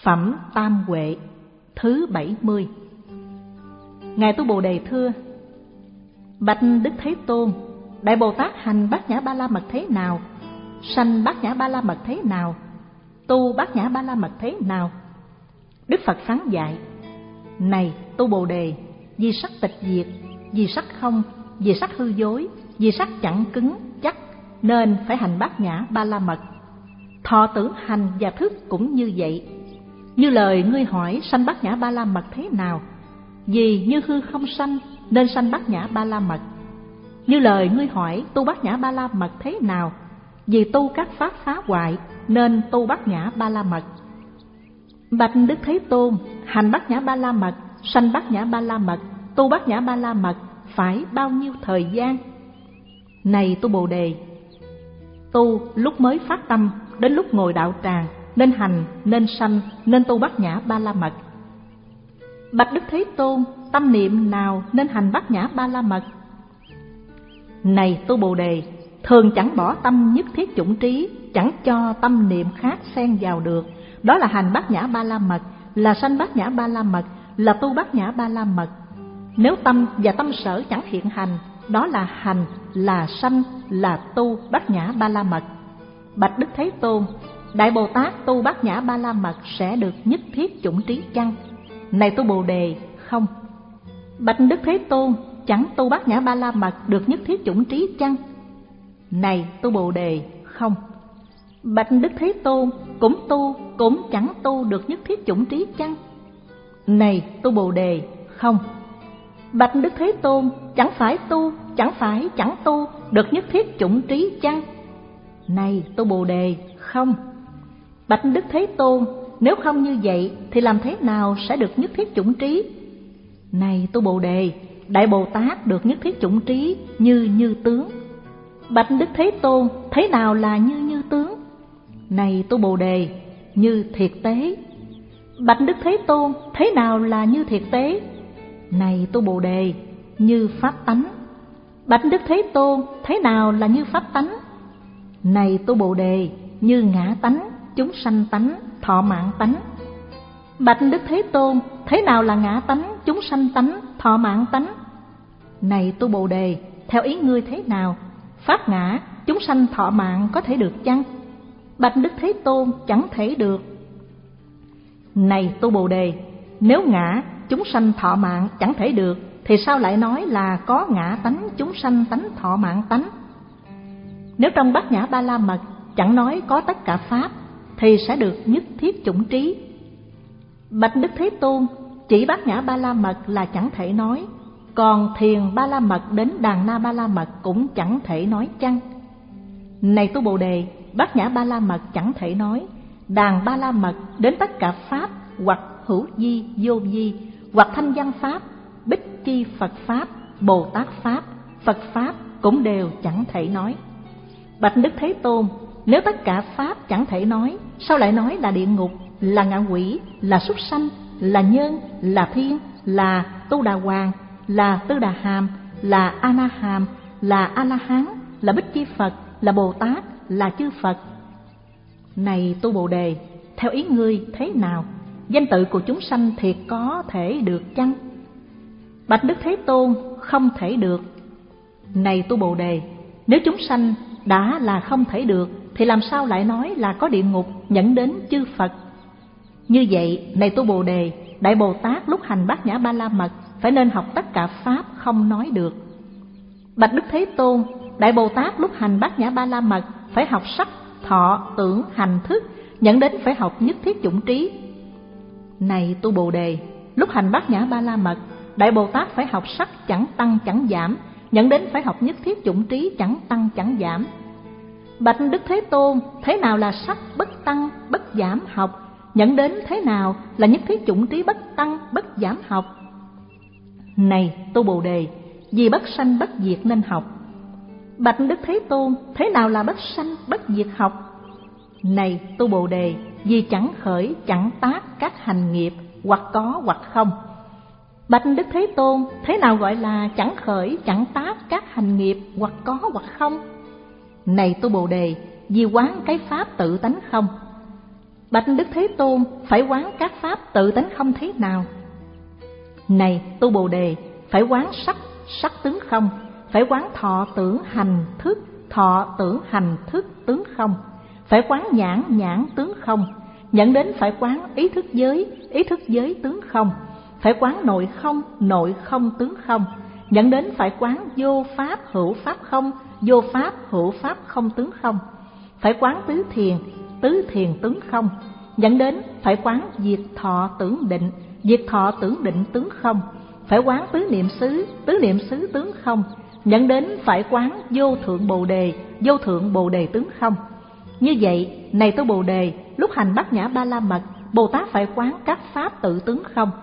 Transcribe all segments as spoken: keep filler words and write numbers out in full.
Phẩm Tam Huệ thứ bảy mươi. Ngài Tu Bồ Đề thưa: Bạch Đức Thế Tôn, Đại Bồ Tát hành Bát Nhã Ba La Mật thế nào? Sanh Bát Nhã Ba La Mật thế nào? Tu Bát Nhã Ba La Mật thế nào? Đức Phật phán dạy: Này Tu Bồ Đề, vì sắc tịch diệt, vì sắc không, vì sắc hư dối, vì sắc chẳng cứng chắc, nên phải hành Bát Nhã Ba La Mật. Thọ tưởng hành và thức cũng như vậy. Như lời ngươi hỏi sanh Bát Nhã Ba La Mật thế nào? Vì như hư không sanh nên sanh Bát Nhã Ba La Mật. Như lời ngươi hỏi tu Bát Nhã Ba La Mật thế nào? Vì tu các pháp phá hoại nên tu Bát Nhã Ba La Mật. Bạch Đức Thế Tôn, hành Bát Nhã Ba La Mật, sanh Bát Nhã Ba La Mật, tu Bát Nhã Ba La Mật phải bao nhiêu thời gian? Này Tu Bồ Đề, tu lúc mới phát tâm đến lúc ngồi đạo tràng nên hành, nên sanh, nên tu Bát Nhã Ba La Mật. Bạch Đức Thế Tôn, tâm niệm nào nên hành Bát Nhã Ba La Mật? Này Tu Bồ Đề, thường chẳng bỏ tâm nhất thiết chủng trí, chẳng cho tâm niệm khác xen vào được, đó là hành Bát Nhã Ba La Mật, là sanh Bát Nhã Ba La Mật, là tu Bát Nhã Ba La Mật. Nếu tâm và tâm sở chẳng hiện hành, đó là hành, là sanh, là tu Bát Nhã Ba La Mật. Bạch Đức Thế Tôn, Đại Bồ Tát tu Bát Nhã Ba La Mật sẽ được nhất thiết chủng trí chăng? Này Tu Bồ Đề, không. Bạch Đức Thế Tôn, chẳng tu Bát Nhã Ba La Mật được nhất thiết chủng trí chăng? Này Tu Bồ Đề, không. Bạch Đức Thế Tôn, cũng tu cũng chẳng tu được nhất thiết chủng trí chăng? Này Tu Bồ Đề, không. Bạch Đức Thế Tôn, chẳng phải tu chẳng phải chẳng tu được nhất thiết chủng trí chăng? Này Tu Bồ Đề, không. Bạch Đức Thế Tôn, nếu không như vậy thì làm thế nào sẽ được nhất thiết chủng trí? Này Tu Bồ Đề, Đại Bồ Tát được nhất thiết chủng trí như như tướng. Bạch Đức Thế Tôn, thế nào là như như tướng? Này Tu Bồ Đề, như thiệt tế. Bạch Đức Thế Tôn, thế nào là như thiệt tế? Này Tu Bồ Đề, như pháp tánh. Bạch Đức Thế Tôn, thế nào là như pháp tánh? Này Tu Bồ Đề, như ngã tánh, chúng sanh tánh, thọ mạng tánh. Bạch Đức Thế Tôn, thế nào là ngã tánh, chúng sanh tánh, thọ mạng tánh? Này Tu Bồ Đề, theo ý ngươi thế nào? Pháp ngã, chúng sanh thọ mạng có thể được chăng? Bạch Đức Thế Tôn, chẳng thể được. Này Tu Bồ Đề, nếu ngã, chúng sanh thọ mạng chẳng thể được, thì sao lại nói là có ngã tánh, chúng sanh tánh, thọ mạng tánh? Nếu trong Bát Nhã Ba La Mật chẳng nói có tất cả pháp, thì sẽ được nhất thiết chủng trí. Bạch Đức Thế Tôn, chỉ Bát Nhã Ba La Mật là chẳng thể nói, còn Thiền Ba La Mật đến Đàn Na Ba La Mật cũng chẳng thể nói chăng? Này Tu Bồ Đề, Bát Nhã Ba La Mật chẳng thể nói, Đàn Ba La Mật đến tất cả pháp, hoặc hữu vi, vô vi, hoặc thanh văn pháp, bích chi Phật pháp, Bồ Tát pháp, Phật pháp cũng đều chẳng thể nói. Bạch Đức Thế Tôn, nếu tất cả pháp chẳng thể nói, sao lại nói là địa ngục, là ngạ quỷ, là súc sanh, là nhân, là thiên, là tu đà hoàng, là tư đà hàm, là a na hàm, là a la hán, là bích chi Phật, là Bồ Tát, là chư Phật? Này Tu Bồ Đề, theo ý ngươi thế nào? Danh tự của chúng sanh thiệt có thể được chăng? Bạch Đức Thế Tôn, không thể được. Này Tu Bồ Đề, nếu chúng sanh đã là không thể được, thì làm sao lại nói là có địa ngục dẫn đến chư Phật? Như vậy, này Tu Bồ Đề, Đại Bồ Tát lúc hành Bát Nhã Ba La Mật phải nên học tất cả pháp không nói được. Bạch Đức Thế Tôn, Đại Bồ Tát lúc hành Bát Nhã Ba La Mật phải học sắc, thọ, tưởng, hành, thức, dẫn đến phải học nhất thiết chủng trí. Này Tu Bồ Đề, lúc hành Bát Nhã Ba La Mật, Đại Bồ Tát phải học sắc chẳng tăng chẳng giảm, dẫn đến phải học nhất thiết chủng trí chẳng tăng chẳng giảm. Bạch Đức Thế Tôn, thế nào là sắc bất tăng bất giảm học, dẫn đến thế nào là nhất thiết chủng trí bất tăng bất giảm học? Này Tu Bồ Đề, vì bất sanh bất diệt nên học. Bạch Đức Thế Tôn, thế nào là bất sanh bất diệt học? Này Tu Bồ Đề, vì chẳng khởi chẳng tác các hành nghiệp, hoặc có hoặc không. Bạch Đức Thế Tôn, thế nào gọi là chẳng khởi chẳng tác các hành nghiệp, hoặc có hoặc không? Này Tu Bồ Đề, vì quán cái pháp tự tánh không. Bạch Đức Thế Tôn, phải quán các pháp tự tánh không thế nào? Này tu Bồ Đề, phải quán sắc, sắc tướng không, phải quán thọ tưởng hành thức, thọ tưởng hành thức tướng không, phải quán nhãn, nhãn tướng không, dẫn đến phải quán ý thức giới, ý thức giới tướng không, phải quán nội không, nội không tướng không, dẫn đến phải quán vô pháp hữu pháp không, vô pháp hữu pháp không tướng không, phải quán tứ thiền, tứ thiền tướng không, dẫn đến phải quán diệt thọ tưởng định, diệt thọ tưởng định tướng không, phải quán tứ niệm xứ, tứ niệm xứ tướng không, dẫn đến phải quán vô thượng Bồ Đề, vô thượng Bồ Đề tướng không. Như vậy, này tu Bồ Đề, lúc hành Bát Nhã Ba La Mật, Bồ Tát phải quán các pháp tự tướng không.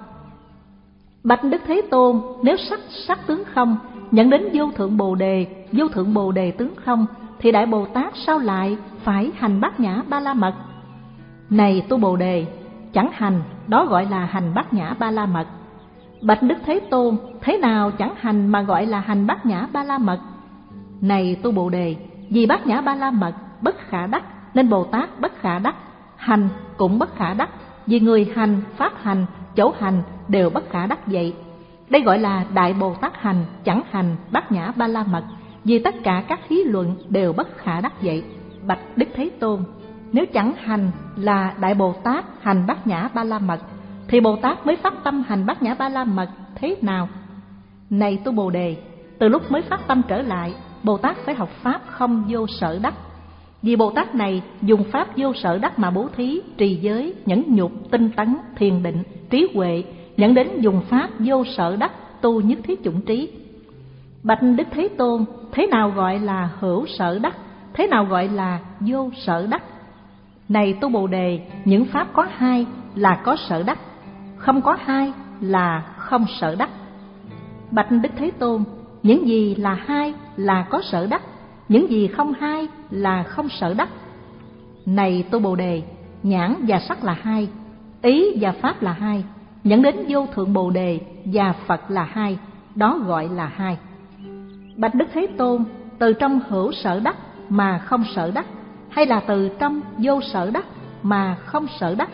Bạch Đức Thế Tôn, nếu sắc, sắc tướng không, dẫn đến vô thượng Bồ Đề, vô thượng Bồ Đề tướng không, thì Đại Bồ Tát sao lại phải hành Bát Nhã Ba La Mật? Này tu Bồ Đề, chẳng hành, đó gọi là hành Bát Nhã Ba La Mật. Bạch Đức Thế Tôn, thế nào chẳng hành mà gọi là hành Bát Nhã Ba La Mật? Này tu Bồ Đề, vì Bát Nhã Ba La Mật bất khả đắc, nên Bồ Tát bất khả đắc, hành cũng bất khả đắc, vì người hành, pháp hành, chỗ hành đều bất khả đắc vậy. Đây gọi là Đại Bồ Tát hành, chẳng hành Bát Nhã Ba La Mật, vì tất cả các thí luận đều bất khả đắc vậy. Bạch Đức Thế Tôn, nếu chẳng hành là Đại Bồ Tát hành Bát Nhã Ba La Mật, thì Bồ Tát mới phát tâm hành Bát Nhã Ba La Mật thế nào? Này tu Bồ Đề, từ lúc mới phát tâm trở lại, Bồ Tát phải học pháp không vô sở đắc. Vì Bồ Tát này dùng pháp vô sở đắc mà bố thí, trì giới, nhẫn nhục, tinh tấn, thiền định, trí huệ, dẫn đến dùng pháp vô sở đắc tu nhất thiết chủng trí. Bạch Đức Thế Tôn, thế nào gọi là hữu sở đắc? Thế nào gọi là vô sở đắc? Này tu Bồ Đề, những pháp có hai là có sở đắc, không có hai là không sở đắc. Bạch Đức Thế Tôn, những gì là hai là có sở đắc, những gì không hai là không sở đắc. Này tu Bồ Đề, nhãn và sắc là hai, ý và pháp là hai, dẫn đến vô thượng Bồ Đề và Phật là hai, đó gọi là hai. Bạch Đức Thế Tôn, từ trong hữu sở đắc mà không sở đắc, hay là từ trong vô sở đắc mà không sở đắc?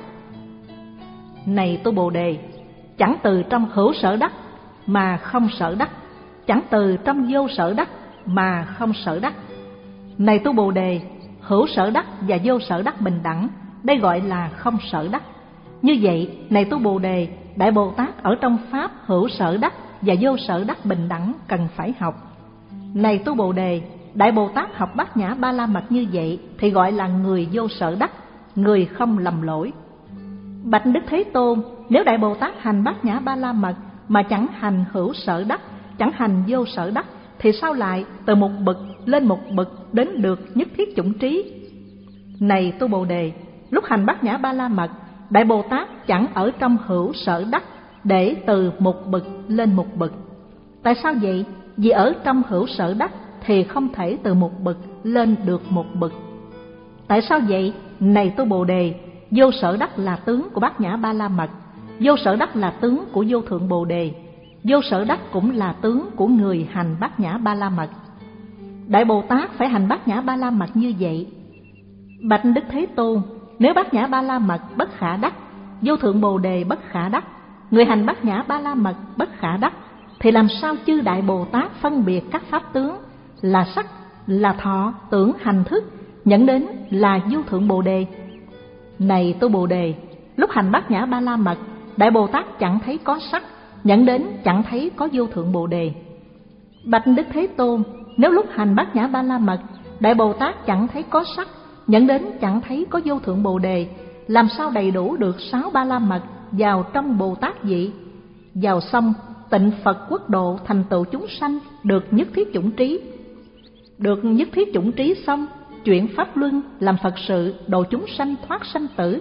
Này tu Bồ Đề, chẳng từ trong hữu sở đắc mà không sở đắc, chẳng từ trong vô sở đắc mà không sở đắc. Này tu Bồ Đề, hữu sở đắc và vô sở đắc bình đẳng, đây gọi là không sở đắc. Như vậy, này tu Bồ Đề, Đại Bồ Tát ở trong pháp hữu sở đắc và vô sở đắc bình đẳng cần phải học. Này tu Bồ Đề, Đại Bồ Tát học Bát Nhã Ba La Mật như vậy thì gọi là người vô sở đắc, người không lầm lỗi. Bạch Đức Thế Tôn, nếu Đại Bồ Tát hành Bát Nhã Ba La Mật mà chẳng hành hữu sở đắc, chẳng hành vô sở đắc, thì sao lại từ một bậc lên một bậc đến được nhất thiết chủng trí? Này tu Bồ Đề, lúc hành Bát Nhã Ba La Mật, Đại Bồ Tát chẳng ở trong hữu sở đắc để từ một bậc lên một bậc. Tại sao vậy? Vì ở trong hữu sở đắc thì không thể từ một bậc lên được một bậc. Tại sao vậy? Này tu Bồ Đề, vô sở đắc là tướng của Bát Nhã Ba La Mật, vô sở đắc là tướng của vô thượng Bồ Đề, vô sở đắc cũng là tướng của người hành Bát Nhã Ba La Mật. Đại Bồ Tát phải hành Bát Nhã Ba La Mật như vậy. Bạch Đức Thế Tôn, nếu Bát Nhã Ba La Mật bất khả đắc, vô thượng Bồ Đề bất khả đắc, người hành Bát Nhã Ba La Mật bất khả đắc, thì làm sao chư Đại Bồ Tát phân biệt các pháp tướng là sắc, là thọ, tưởng, hành, thức, dẫn đến là vô thượng Bồ Đề? Này tu Bồ Đề, lúc hành Bát Nhã Ba La Mật, Đại Bồ Tát chẳng thấy có sắc, dẫn đến chẳng thấy có vô thượng Bồ Đề. Bạch Đức Thế Tôn, nếu lúc hành Bát Nhã Ba La Mật, Đại Bồ Tát chẳng thấy có sắc, dẫn đến chẳng thấy có vô thượng Bồ Đề, làm sao đầy đủ được sáu Ba La Mật vào trong Bồ Tát vị? Vào xong tịnh Phật quốc độ thành tựu chúng sanh được nhất thiết chủng trí. Được nhất thiết chủng trí xong, chuyển pháp luân làm Phật sự độ chúng sanh thoát sanh tử.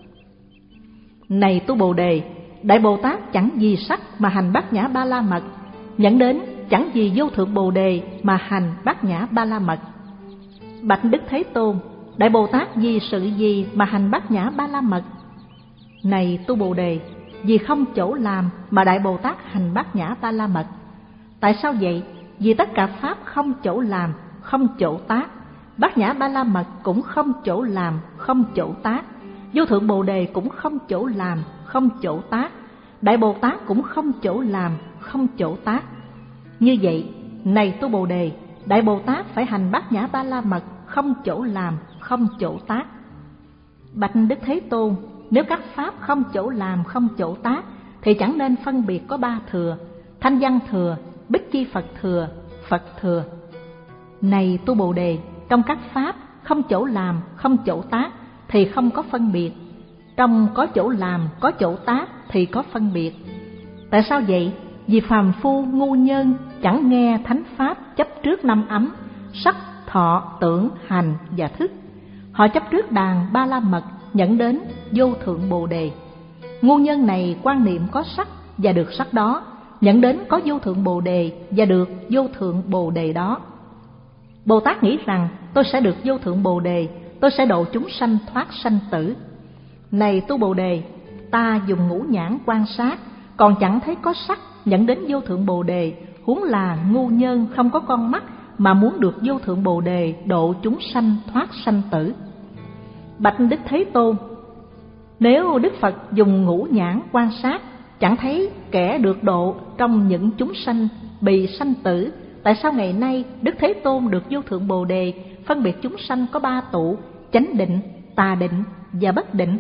Này tu Bồ Đề, Đại Bồ Tát chẳng vì sắc mà hành Bát Nhã Ba La Mật, dẫn đến chẳng vì vô thượng Bồ Đề mà hành Bát Nhã Ba La Mật. Bạch Đức Thế Tôn, Đại Bồ Tát vì sự gì mà hành Bát Nhã Ba La Mật? Này tu Bồ Đề, vì không chỗ làm mà Đại Bồ Tát hành Bát Nhã Ba La Mật. Tại sao vậy? Vì tất cả pháp không chỗ làm, không chỗ tác, Bát Nhã Ba La Mật cũng không chỗ làm, không chỗ tác, Vô thượng Bồ Đề cũng không chỗ làm, không chỗ tác. Đại Bồ Tát cũng không chỗ làm, không chỗ tác. Như vậy, này tu Bồ Đề, Đại Bồ Tát phải hành Bát Nhã Ba La Mật, không chỗ làm, không chỗ tác. Bạch Đức Thế Tôn, nếu các pháp không chỗ làm, không chỗ tác, thì chẳng nên phân biệt có ba thừa: Thanh Văn Thừa, Bích Chi Phật Thừa, Phật Thừa. Này tu Bồ Đề, trong các pháp không chỗ làm, không chỗ tác thì không có phân biệt. Trong có chỗ làm, có chỗ tác thì có phân biệt. Tại sao vậy? Vì phàm phu ngu nhân chẳng nghe thánh pháp chấp trước năm ấm: sắc, thọ, tưởng, hành và thức. Họ chấp trước đàn Ba La Mật dẫn đến vô thượng Bồ Đề. Ngu nhân này quan niệm có sắc và được sắc đó, dẫn đến có vô thượng Bồ Đề và được vô thượng Bồ Đề đó. Bồ Tát nghĩ rằng tôi sẽ được vô thượng Bồ Đề, tôi sẽ độ chúng sanh thoát sanh tử. Này tu Bồ Đề, ta dùng ngũ nhãn quan sát, còn chẳng thấy có sắc dẫn đến vô thượng Bồ Đề, huống là ngu nhân không có con mắt mà muốn được vô thượng Bồ Đề, độ chúng sanh thoát sanh tử. Bạch Đức Thế Tôn, nếu Đức Phật dùng ngũ nhãn quan sát, chẳng thấy kẻ được độ trong những chúng sanh bị sanh tử, tại sao ngày nay Đức Thế Tôn được vô thượng Bồ Đề, phân biệt chúng sanh có ba tụ: chánh định, tà định và bất định?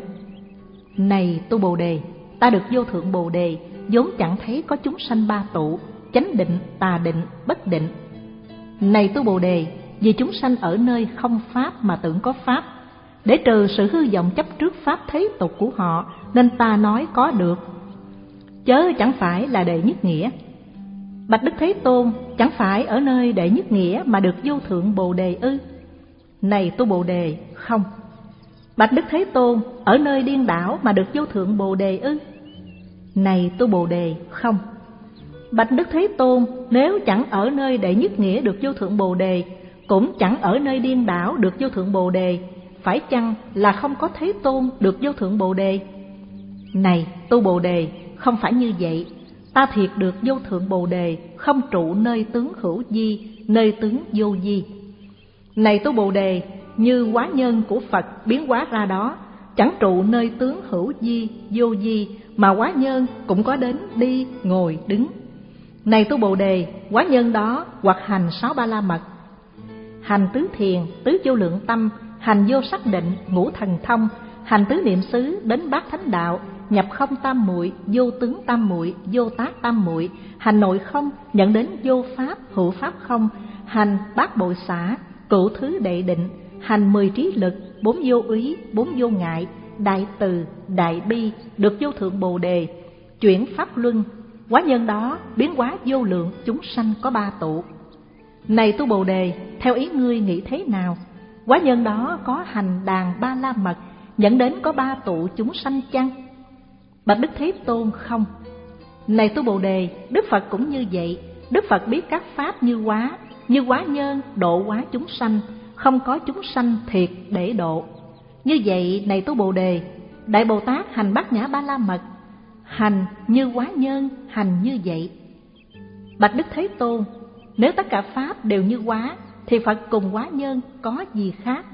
Này tu Bồ Đề, ta được vô thượng Bồ Đề, vốn chẳng thấy có chúng sanh ba tụ: chánh định, tà định, bất định. Này tu Bồ Đề, vì chúng sanh ở nơi không pháp mà tưởng có pháp, để trừ sự hư vọng chấp trước pháp thế tục của họ, nên ta nói có được, chớ chẳng phải là đệ nhất nghĩa. Bạch Đức Thế Tôn, chẳng phải ở nơi đệ nhất nghĩa mà được vô thượng Bồ Đề ư? Này tu Bồ Đề, không. Bạch Đức Thế Tôn, ở nơi điên đảo mà được vô thượng Bồ Đề ư? Này tu Bồ Đề, không. Bạch Đức Thế Tôn, nếu chẳng ở nơi đệ nhất nghĩa được vô thượng Bồ Đề, cũng chẳng ở nơi điên đảo được vô thượng Bồ Đề, phải chăng là không có Thế Tôn được vô thượng Bồ Đề? Này tu Bồ Đề, không phải như vậy. Ta thiệt được vô thượng Bồ Đề, không trụ nơi tướng hữu vi, nơi tướng vô vi. Này tu Bồ Đề, như hóa nhân của Phật biến hóa ra đó, chẳng trụ nơi tướng hữu vi, vô vi, mà hóa nhân cũng có đến đi, ngồi, đứng. Này tu Bồ Đề, hóa nhân đó hoặc hành sáu ba la mật, hành tứ thiền, tứ vô lượng tâm, hành vô sắc định, ngũ thần thông, hành tứ niệm xứ đến bát thánh đạo, nhập không tam muội, vô tướng tam muội, vô tác tam muội, hành nội không nhận đến vô pháp, hữu pháp không, hành bát bội xả, cửu thứ đệ định, hành mười trí lực, bốn vô úy, bốn vô ngại, đại từ, đại bi, được vô thượng Bồ Đề, chuyển pháp luân. Hóa nhân đó biến hóa vô lượng chúng sanh có ba tụ. Này tu Bồ Đề, theo ý ngươi nghĩ thế nào? Hóa nhân đó có hành đàn ba la mật dẫn đến có ba tụ chúng sanh chăng? Bạch Đức Thế Tôn, không. Này tu Bồ Đề, Đức Phật cũng như vậy. Đức Phật biết các pháp như hóa, như hóa nhân độ hóa chúng sanh, không có chúng sanh thiệt để độ. Như vậy, này tu Bồ Đề, Đại Bồ Tát hành Bát Nhã Ba La Mật, hành như hóa nhân, hành như vậy. Bạch Đức Thế Tôn, nếu tất cả pháp đều như hóa, thì Phật cùng hóa nhân có gì khác?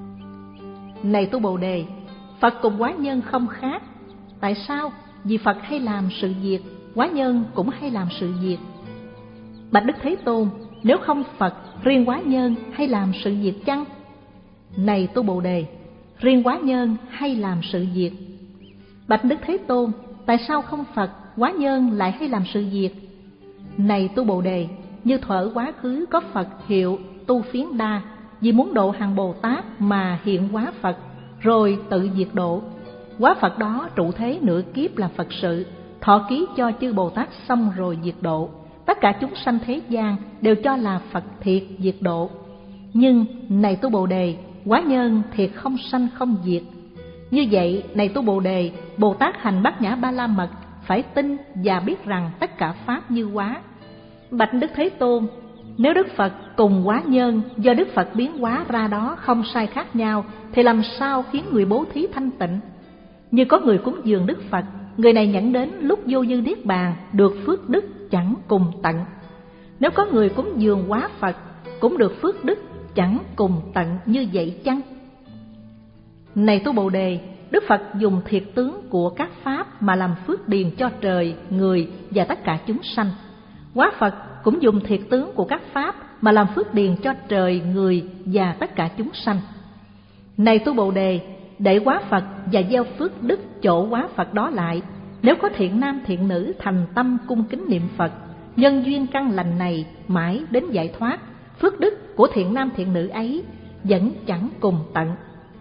Này tu Bồ Đề, Phật cùng hóa nhân không khác. Tại sao? Vì Phật hay làm sự việc, hóa nhân cũng hay làm sự việc. Bạch Đức Thế Tôn, nếu không Phật, riêng hóa nhân hay làm sự việc chăng? Này tu Bồ Đề, riêng hóa nhân hay làm sự việc. Bạch Đức Thế Tôn, tại sao không Phật, hóa nhân lại hay làm sự việc? Này tu Bồ Đề, như thuở quá khứ có Phật hiệu Tu Phiến Đa, vì muốn độ hàng Bồ Tát mà hiện hóa Phật, rồi tự diệt độ. Hóa Phật đó trụ thế nửa kiếp làm Phật sự, thọ ký cho chư Bồ Tát xong rồi diệt độ. Tất cả chúng sanh thế gian đều cho là Phật thiệt diệt độ. Nhưng này tu Bồ Đề, hóa nhân thiệt không sanh không diệt. Như vậy, này tu Bồ Đề, Bồ Tát hành Bát Nhã Ba La Mật phải tin và biết rằng tất cả pháp như hóa. Bạch Đức Thế Tôn, nếu Đức Phật cùng hóa nhân do Đức Phật biến hóa ra đó không sai khác nhau, thì làm sao khiến người bố thí thanh tịnh? Như có người cúng dường Đức Phật, người này nhận đến lúc vô dư niết bàn, được phước đức chẳng cùng tận. Nếu có người cúng dường hóa Phật, cũng được phước đức chẳng cùng tận như vậy chăng? Này tu Bồ Đề, Đức Phật dùng thiệt tướng của các pháp mà làm phước điền cho trời, người và tất cả chúng sanh. Hóa Phật cũng dùng thiệt tướng của các pháp mà làm phước điền cho trời, người và tất cả chúng sanh. Này tu Bồ Đề, để hóa Phật và gieo phước đức chỗ hóa Phật đó lại, nếu có thiện nam thiện nữ thành tâm cung kính niệm Phật, nhân duyên căn lành này mãi đến giải thoát, phước đức của thiện nam thiện nữ ấy vẫn chẳng cùng tận.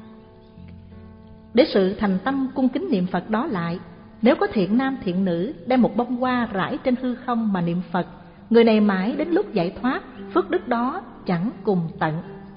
Để sự thành tâm cung kính niệm Phật đó lại, nếu có thiện nam thiện nữ đem một bông hoa rải trên hư không mà niệm Phật, người này mãi đến lúc giải thoát, phước đức đó chẳng cùng tận.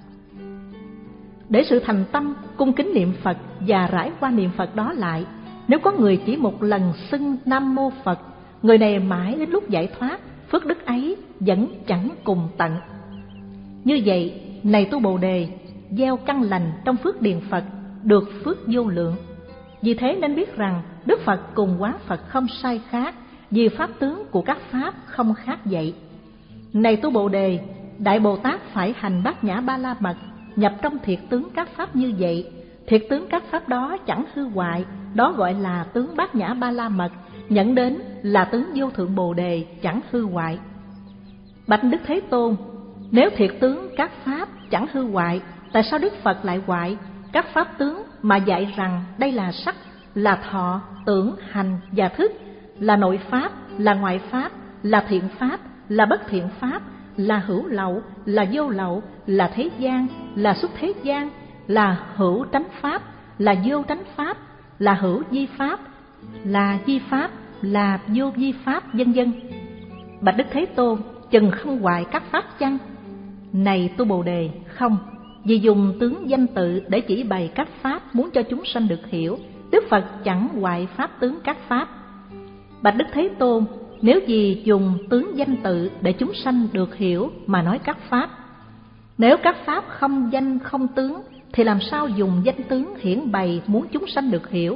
Để sự thành tâm cung kính niệm Phật và rải hoa niệm Phật đó lại, nếu có người chỉ một lần xưng Nam Mô Phật, người này mãi đến lúc giải thoát, phước đức ấy vẫn chẳng cùng tận. Như vậy, này tu Bồ Đề, gieo căn lành trong phước điền Phật, được phước vô lượng. Vì thế nên biết rằng Đức Phật cùng hóa Phật không sai khác, vì pháp tướng của các pháp không khác vậy. Này tu Bồ Đề, Đại Bồ Tát phải hành bát nhã ba la mật, nhập trong thiệt tướng các pháp như vậy. Thiệt tướng các pháp đó chẳng hư hoại, đó gọi là tướng bát nhã ba la mật, nhận đến là tướng vô thượng Bồ Đề chẳng hư hoại. Bạch Đức Thế Tôn, nếu thiệt tướng các pháp chẳng hư hoại, tại sao Đức Phật lại hoại? Các pháp tướng mà dạy rằng đây là sắc, là thọ, tưởng, hành và thức, là nội pháp, là ngoại pháp, là thiện pháp, là bất thiện pháp, là hữu lậu, là vô lậu, là thế gian, là xuất thế gian, là hữu tránh pháp, là vô tránh pháp, là hữu vi pháp, là vi pháp, là vô vi pháp, vân vân. Bạch Đức Thế Tôn, chừng không hoại các pháp chăng? Này tu Bồ Đề, không. Vì dùng tướng danh tự để chỉ bày các pháp muốn cho chúng sanh được hiểu, Đức Phật chẳng hoại pháp tướng các pháp. Bạch Đức Thế Tôn, nếu vì dùng tướng danh tự để chúng sanh được hiểu mà nói các pháp, nếu các pháp không danh không tướng, thì làm sao dùng danh tướng hiển bày muốn chúng sanh được hiểu?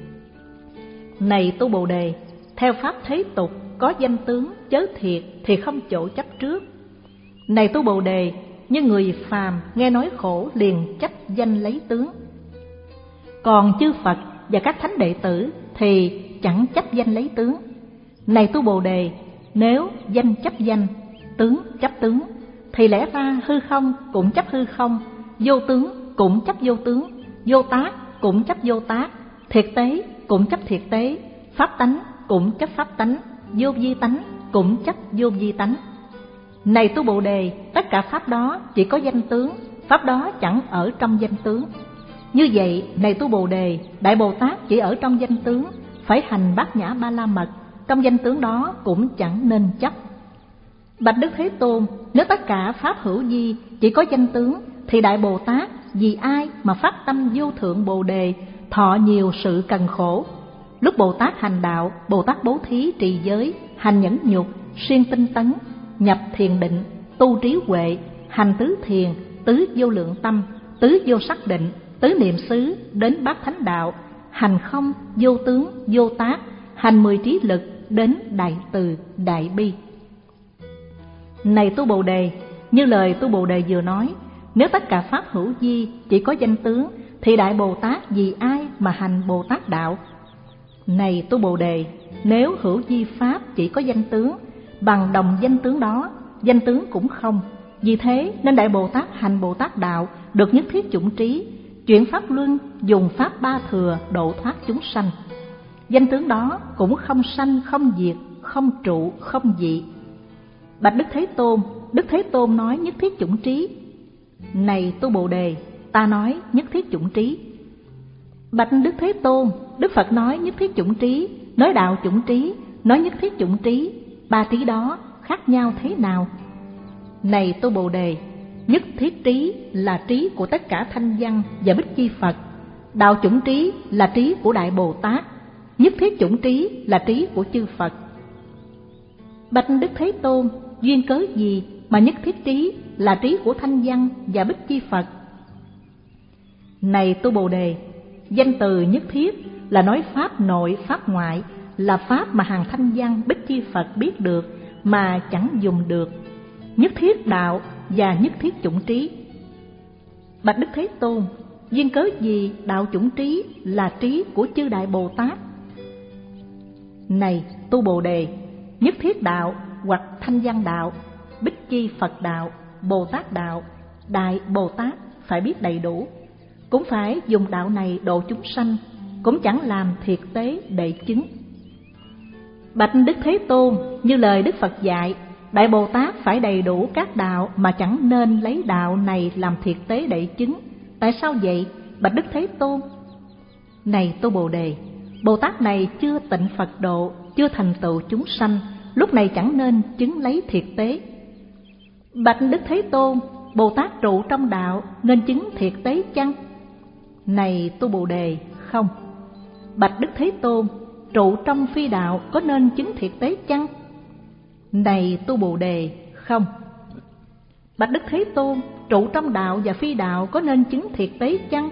Này tu Bồ Đề, theo pháp thế tục có danh tướng chớ thiệt thì không chỗ chấp trước. Này tu Bồ Đề, như người phàm nghe nói khổ liền chấp danh lấy tướng. Còn chư Phật và các thánh đệ tử thì chẳng chấp danh lấy tướng. Này tu Bồ Đề, nếu danh chấp danh, tướng chấp tướng, thì lẽ ra hư không cũng chấp hư không, vô tướng cũng chấp vô tướng, vô tác cũng chấp vô tác, thiệt tế cũng chấp thiệt tế, pháp tánh cũng chấp pháp tánh, vô vi tánh cũng chấp vô vi tánh. Này tu Bồ Đề, tất cả pháp đó chỉ có danh tướng, pháp đó chẳng ở trong danh tướng. Như vậy, này tu Bồ Đề, Đại Bồ Tát chỉ ở trong danh tướng, phải hành bát nhã ba la mật, trong danh tướng đó cũng chẳng nên chấp. Bạch Đức Thế Tôn, nếu tất cả pháp hữu vi chỉ có danh tướng, thì Đại Bồ Tát vì ai mà phát tâm vô thượng Bồ Đề, thọ nhiều sự cần khổ? Lúc Bồ Tát hành đạo, Bồ Tát bố thí trì giới, hành nhẫn nhục, siêng tinh tấn, nhập thiền định, tu trí huệ, hành tứ thiền, tứ vô lượng tâm, tứ vô sắc định, tứ niệm xứ, đến bát thánh đạo, hành không, vô tướng, vô tác, hành mười trí lực, đến đại từ, đại bi. Này tu Bồ Đề, như lời tu Bồ Đề vừa nói, nếu tất cả pháp hữu vi chỉ có danh tướng, thì Đại Bồ Tát vì ai mà hành Bồ Tát đạo? Này tu Bồ Đề, nếu hữu vi pháp chỉ có danh tướng, bằng đồng danh tướng đó, danh tướng cũng không. Vì thế nên Đại Bồ Tát hành Bồ Tát đạo được nhất thiết chủng trí, chuyển pháp luân, dùng pháp ba thừa độ thoát chúng sanh. Danh tướng đó cũng không sanh, không diệt, không trụ, không dị. Bạch Đức Thế Tôn, Đức Thế Tôn nói nhất thiết chủng trí. Này tu Bồ Đề, ta nói nhất thiết chủng trí. Bạch Đức Thế Tôn, Đức Phật nói nhất thiết chủng trí, nói đạo chủng trí, nói nhất thiết chủng trí, ba trí đó khác nhau thế nào? Này tu Bồ Đề, nhất thiết trí là trí của tất cả thanh văn và bích chi Phật, đạo chủng trí là trí của Đại Bồ Tát, nhất thiết chủng trí là trí của chư Phật. Bạch Đức Thế Tôn, duyên cớ gì mà nhất thiết trí là trí của thanh văn và bích chi Phật? Này tu Bồ Đề, danh từ nhất thiết là nói pháp nội pháp ngoại, là pháp mà hàng thanh văn bích chi Phật biết được mà chẳng dùng được, nhất thiết đạo và nhất thiết chủng trí. Bạch Đức Thế Tôn, duyên cớ gì đạo chủng trí là trí của chư Đại Bồ Tát? Này tu Bồ Đề, nhất thiết đạo hoặc thanh văn đạo, bích chi Phật đạo, Bồ Tát đạo, Đại Bồ Tát phải biết đầy đủ, cũng phải dùng đạo này độ chúng sanh, cũng chẳng làm thiệt tế đệ chứng. Bạch Đức Thế Tôn, như lời Đức Phật dạy, Đại Bồ Tát phải đầy đủ các đạo mà chẳng nên lấy đạo này làm thiệt tế đệ chứng. Tại sao vậy, bạch Đức Thế Tôn? Này tu Bồ Đề, Bồ Tát này chưa tịnh Phật độ, chưa thành tựu chúng sanh, lúc này chẳng nên chứng lấy thiệt tế. Bạch Đức Thế Tôn, Bồ Tát trụ trong đạo nên chứng thiệt tế chăng? Này tu Bồ Đề, không. Bạch Đức Thế Tôn, trụ trong phi đạo có nên chứng thiệt tế chăng? Này tu Bồ Đề, không. Bạch Đức Thế Tôn, trụ trong đạo và phi đạo có nên chứng thiệt tế chăng?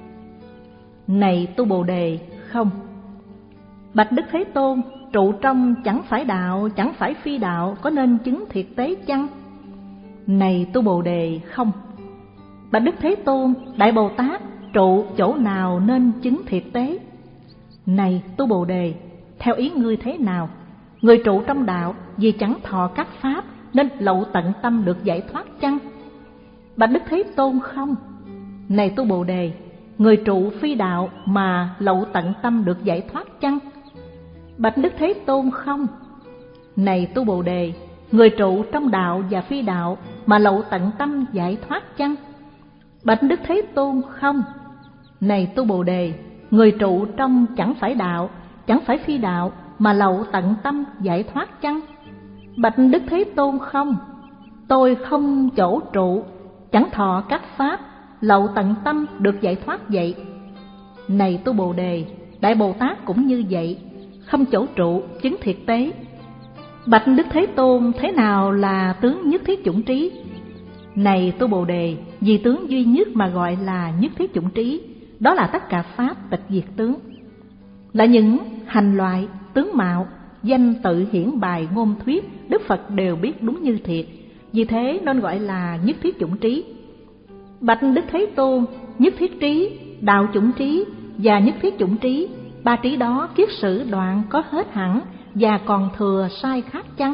Này tu Bồ Đề, không. Bạch Đức Thế Tôn, trụ trong chẳng phải đạo, chẳng phải phi đạo có nên chứng thiệt tế chăng? Này tu Bồ Đề, không. Bạch Đức Thế Tôn, Đại Bồ Tát trụ chỗ nào nên chứng thiệt tế? Này tu Bồ Đề, theo ý ngươi thế nào? Người trụ trong đạo vì chẳng thọ các pháp nên lậu tận tâm được giải thoát chăng? Bạch Đức Thế Tôn, không. Này tu Bồ Đề, người trụ phi đạo mà lậu tận tâm được giải thoát chăng? Bạch Đức Thế Tôn, không. Này tu Bồ Đề, người trụ trong đạo và phi đạo mà lậu tận tâm giải thoát chăng? Bạch Đức Thế Tôn, không. Này tu Bồ Đề, người trụ trong chẳng phải đạo, chẳng phải phi đạo mà lậu tận tâm giải thoát chăng? Bạch Đức Thế Tôn, không. Tôi không chỗ trụ, chẳng thọ các pháp, lậu tận tâm được giải thoát vậy. Này tu Bồ Đề, Đại Bồ Tát cũng như vậy, không chỗ trụ, chứng thiệt tế. Bạch Đức Thế Tôn, thế nào là tướng nhất thiết chủng trí? Này tu Bồ Đề, vì tướng duy nhất mà gọi là nhất thiết chủng trí, đó là tất cả pháp tịch diệt tướng, là những hành loại, tướng mạo, danh tự hiển bài ngôn thuyết, Đức Phật đều biết đúng như thiệt, vì thế nên gọi là nhất thiết chủng trí. Bạch Đức Thế Tôn, nhất thiết trí, đạo chủng trí và nhất thiết chủng trí, ba trí đó kiết sử đoạn có hết hẳn và còn thừa sai khác chăng?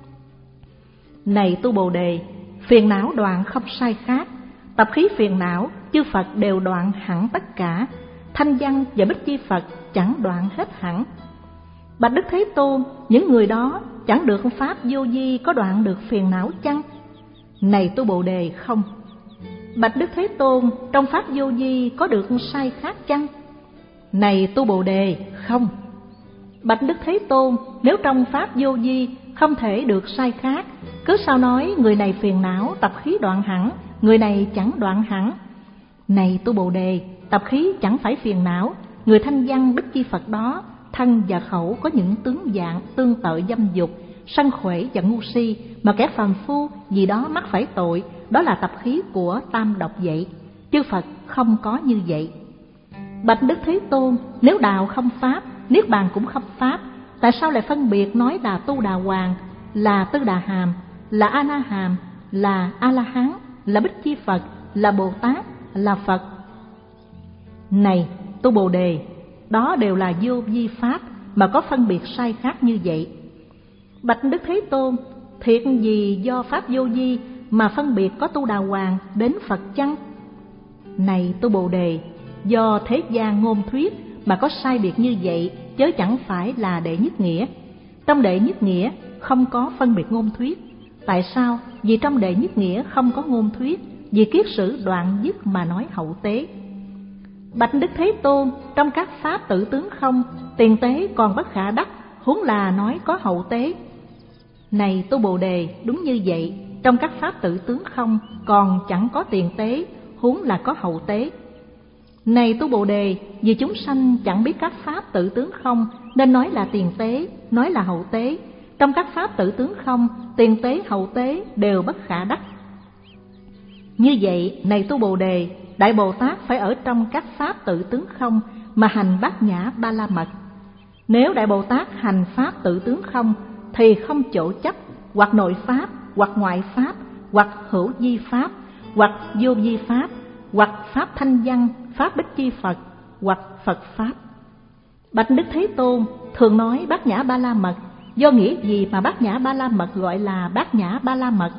Này tu Bồ Đề, phiền não đoạn không sai khác, tập khí phiền não chư Phật đều đoạn hẳn tất cả, thanh văn và bích chi Phật chẳng đoạn hết hẳn. Bạch Đức Thế Tôn, những người đó chẳng được pháp vô vi có đoạn được phiền não chăng? Này tu Bồ Đề, không. Bạch Đức Thế Tôn, trong pháp vô vi có được sai khác chăng? Này tu Bồ Đề, không. Bạch Đức Thế Tôn, nếu trong pháp vô vi không thể được sai khác, cứ sao nói người này phiền não tập khí đoạn hẳn, người này chẳng đoạn hẳn? Này tu Bồ Đề, tập khí chẳng phải phiền não, người thanh văn bích chi Phật đó, thân và khẩu có những tướng dạng tương tự dâm dục, sân khuể và ngu si, mà kẻ phàm phu vì đó mắc phải tội, đó là tập khí của tam độc vậy. Chư Phật không có như vậy. Bạch Đức Thế Tôn, nếu đạo không pháp, niết bàn cũng không pháp, tại sao lại phân biệt nói là tu đà hoàng, là tư đà hàm, là a na hàm, là a la hán, là bích chi Phật, là Bồ Tát, là Phật? Này tu Bồ Đề, đó đều là vô vi pháp mà có phân biệt sai khác như vậy. Bạch Đức Thế Tôn, thiệt gì do pháp vô vi mà phân biệt có tu đà hoàng đến Phật chăng? Này tu Bồ Đề, do thế gian ngôn thuyết mà có sai biệt như vậy, chớ chẳng phải là đệ nhất nghĩa. Trong đệ nhất nghĩa không có phân biệt ngôn thuyết. Tại sao? Vì trong đệ nhất nghĩa không có ngôn thuyết, vì kiết sử đoạn dứt mà nói hậu tế. Bạch Đức Thế Tôn, trong các pháp tự tướng không, tiền tế còn bất khả đắc, huống là nói có hậu tế. Này tu Bồ Đề, đúng như vậy, trong các pháp tự tướng không còn chẳng có tiền tế, huống là có hậu tế. Này tu Bồ Đề, vì chúng sanh chẳng biết các pháp tự tướng không nên nói là tiền tế, nói là hậu tế. Trong các pháp tự tướng không, tiền tế hậu tế đều bất khả đắc. Như vậy, này tu Bồ Đề, Đại Bồ Tát phải ở trong các pháp tự tướng không mà hành bát nhã ba la mật. Nếu Đại Bồ Tát hành pháp tự tướng không thì không chỗ chấp, hoặc nội pháp, hoặc ngoại pháp, hoặc hữu vi pháp, hoặc vô vi pháp, hoặc pháp thanh văn, Pháp Bích Chi Phật hoặc Phật Pháp. Bạch Đức Thế Tôn, thường nói Bát Nhã Ba La Mật, do nghĩa gì mà Bát Nhã Ba La Mật gọi là Bát Nhã Ba La Mật?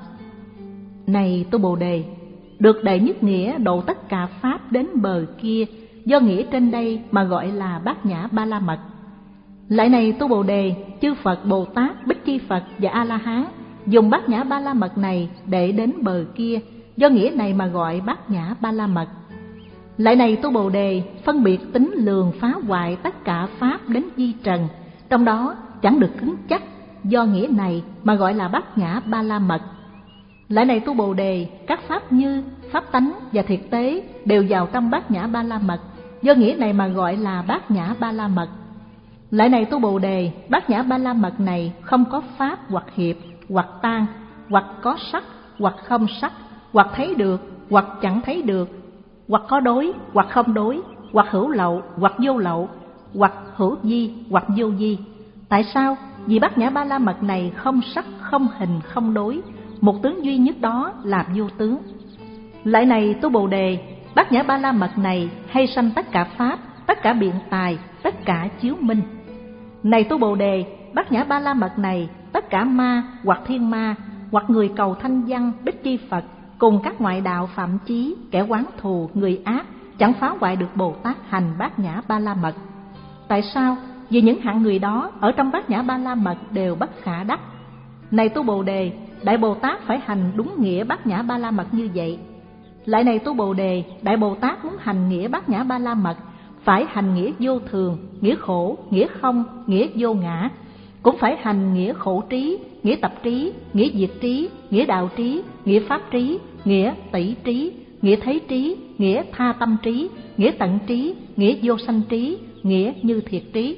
Này Tu Bồ Đề, được đệ nhất nghĩa độ tất cả Pháp đến bờ kia, do nghĩa trên đây mà gọi là Bát Nhã Ba La Mật. Lại này Tu Bồ Đề, chư Phật Bồ Tát, Bích Chi Phật và A-la-hán dùng Bát Nhã Ba La Mật này để đến bờ kia, do nghĩa này mà gọi Bát Nhã Ba La Mật. Lại này Tu Bồ Đề, phân biệt tính lường phá hoại tất cả Pháp đến di trần, trong đó chẳng được cứng chắc, do nghĩa này mà gọi là Bát Nhã Ba La Mật. Lại này Tu Bồ Đề, các Pháp như Pháp tánh và thiệt tế đều vào trong Bát Nhã Ba La Mật, do nghĩa này mà gọi là Bát Nhã Ba La Mật. Lại này Tu Bồ Đề, Bát Nhã Ba La Mật này không có Pháp hoặc hiệp, hoặc tan, hoặc có sắc, hoặc không sắc, hoặc thấy được, hoặc chẳng thấy được, hoặc có đối, hoặc không đối, hoặc hữu lậu, hoặc vô lậu, hoặc hữu di, hoặc vô di. Tại sao? Vì Bát Nhã Ba La Mật này không sắc, không hình, không đối, một tướng duy nhất đó là vô tướng. Lại này Tu Bồ Đề, Bát Nhã Ba La Mật này hay sanh tất cả Pháp, tất cả biện tài, tất cả chiếu minh. Này Tu Bồ Đề, Bát Nhã Ba La Mật này tất cả ma hoặc thiên ma, hoặc người cầu thanh văn Bích Chi Phật, cùng các ngoại đạo phạm chí, kẻ oán thù, người ác, chẳng phá hoại được Bồ Tát hành Bát Nhã Ba La Mật. Tại sao? Vì những hạng người đó ở trong Bát Nhã Ba La Mật đều bất khả đắc. Này Tu Bồ Đề, Đại Bồ Tát phải hành đúng nghĩa Bát Nhã Ba La Mật như vậy. Lại này Tu Bồ Đề, Đại Bồ Tát muốn hành nghĩa Bát Nhã Ba La Mật, phải hành nghĩa vô thường, nghĩa khổ, nghĩa không, nghĩa vô ngã. Cũng phải hành nghĩa khổ trí, nghĩa tập trí, nghĩa diệt trí, nghĩa đạo trí, nghĩa pháp trí, nghĩa tỷ trí, nghĩa thấy trí, nghĩa tha tâm trí, nghĩa tận trí, nghĩa vô sanh trí, nghĩa như thiệt trí.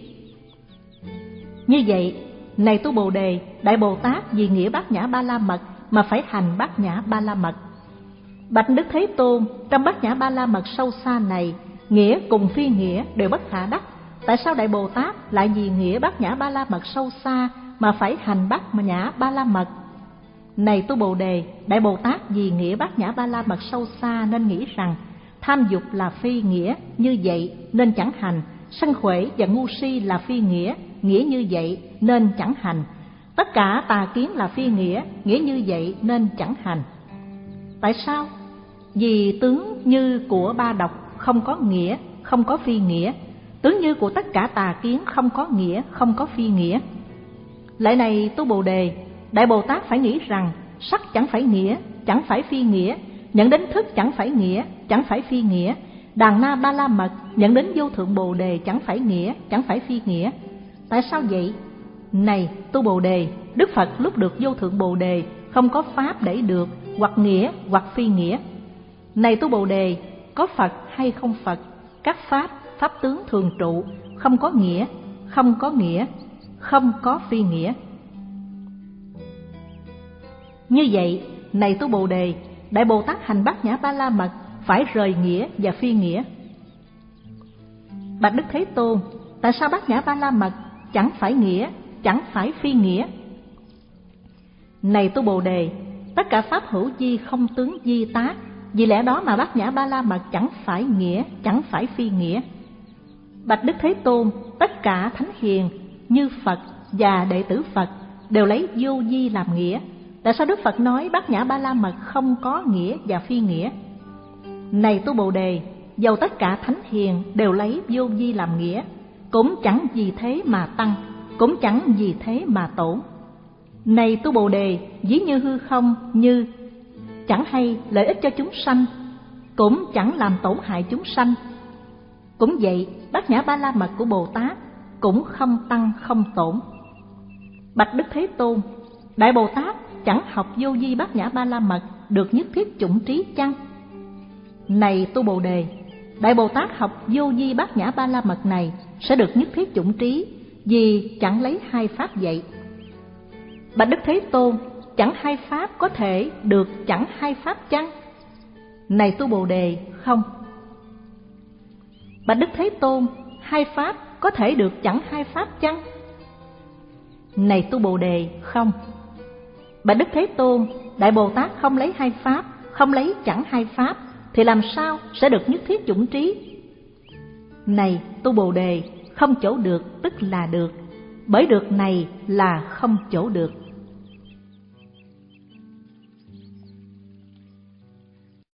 Như vậy, này Tu Bồ Đề, Đại Bồ Tát vì nghĩa Bát Nhã Ba La Mật mà phải hành Bát Nhã Ba La Mật. Bạch Đức Thế Tôn, trong Bát Nhã Ba La Mật sâu xa này, nghĩa cùng phi nghĩa đều bất khả đắc. Tại sao Đại Bồ Tát lại vì nghĩa Bát Nhã Ba La Mật sâu xa mà phải hành Bát Nhã Ba La Mật? Này Tu Bồ Đề, Đại Bồ Tát vì nghĩa Bát Nhã Ba La Mật sâu xa nên nghĩ rằng tham dục là phi nghĩa, như vậy nên chẳng hành. Sân khỏe và ngu si là phi nghĩa, nghĩa như vậy nên chẳng hành. Tất cả tà kiến là phi nghĩa, nghĩa như vậy nên chẳng hành. Tại sao? Vì tướng như của ba độc không có nghĩa, không có phi nghĩa. Tướng như của tất cả tà kiến không có nghĩa, không có phi nghĩa. Lại này Tu Bồ Đề, Đại Bồ Tát phải nghĩ rằng sắc chẳng phải nghĩa, chẳng phải phi nghĩa, nhận đến thức chẳng phải nghĩa, chẳng phải phi nghĩa. Đàn na Ba La Mật nhận đến vô thượng Bồ Đề chẳng phải nghĩa, chẳng phải phi nghĩa. Tại sao vậy? Này Tu Bồ Đề, Đức Phật lúc được vô thượng Bồ Đề không có pháp để được, hoặc nghĩa hoặc phi nghĩa. Này Tu Bồ Đề, có Phật hay không Phật, các pháp, pháp tướng thường trụ, không có nghĩa, không có nghĩa, không có phi nghĩa. Như vậy, này Tu Bồ Đề, Đại Bồ Tát hành Bát Nhã Ba La Mật phải rời nghĩa và phi nghĩa. Bạch Đức Thế Tôn, tại sao Bát Nhã Ba La Mật chẳng phải nghĩa, chẳng phải phi nghĩa? Này Tu Bồ Đề, tất cả pháp hữu di không tướng di tác, vì lẽ đó mà Bát Nhã Ba La Mật chẳng phải nghĩa, chẳng phải phi nghĩa. Bạch Đức Thế Tôn, tất cả thánh hiền như Phật và đệ tử Phật đều lấy vô di làm nghĩa. Tại sao Đức Phật nói Bát Nhã Ba La Mật không có nghĩa và phi nghĩa? Này Tu Bồ Đề, dầu tất cả thánh hiền đều lấy vô di làm nghĩa, cũng chẳng vì thế mà tăng, cũng chẳng vì thế mà tổn. Này Tu Bồ Đề, ví như hư không, như chẳng hay lợi ích cho chúng sanh, cũng chẳng làm tổn hại chúng sanh. Cũng vậy, Bát Nhã Ba La Mật của Bồ Tát cũng không tăng không tổn. Bạch Đức Thế Tôn, Đại Bồ Tát chẳng học vô vi Bát Nhã Ba La Mật được nhất thiết chủng trí chăng? Này Tu Bồ Đề, Đại Bồ Tát học vô vi Bát Nhã Ba La Mật này sẽ được nhất thiết chủng trí, vì chẳng lấy hai pháp dạy. Bạch Đức Thế Tôn, chẳng hai pháp có thể được chẳng hai pháp chăng? Này Tu Bồ Đề, không. Bạch Đức Thế Tôn, hai pháp có thể được chẳng hai pháp chăng? Này Tu Bồ Đề, không. Bạch Đức Thế Tôn, Đại Bồ Tát không lấy hai pháp, không lấy chẳng hai pháp, thì làm sao sẽ được nhất thiết chủng trí? Này tu Bồ Đề, không chỗ được tức là được, bởi được này là không chỗ được.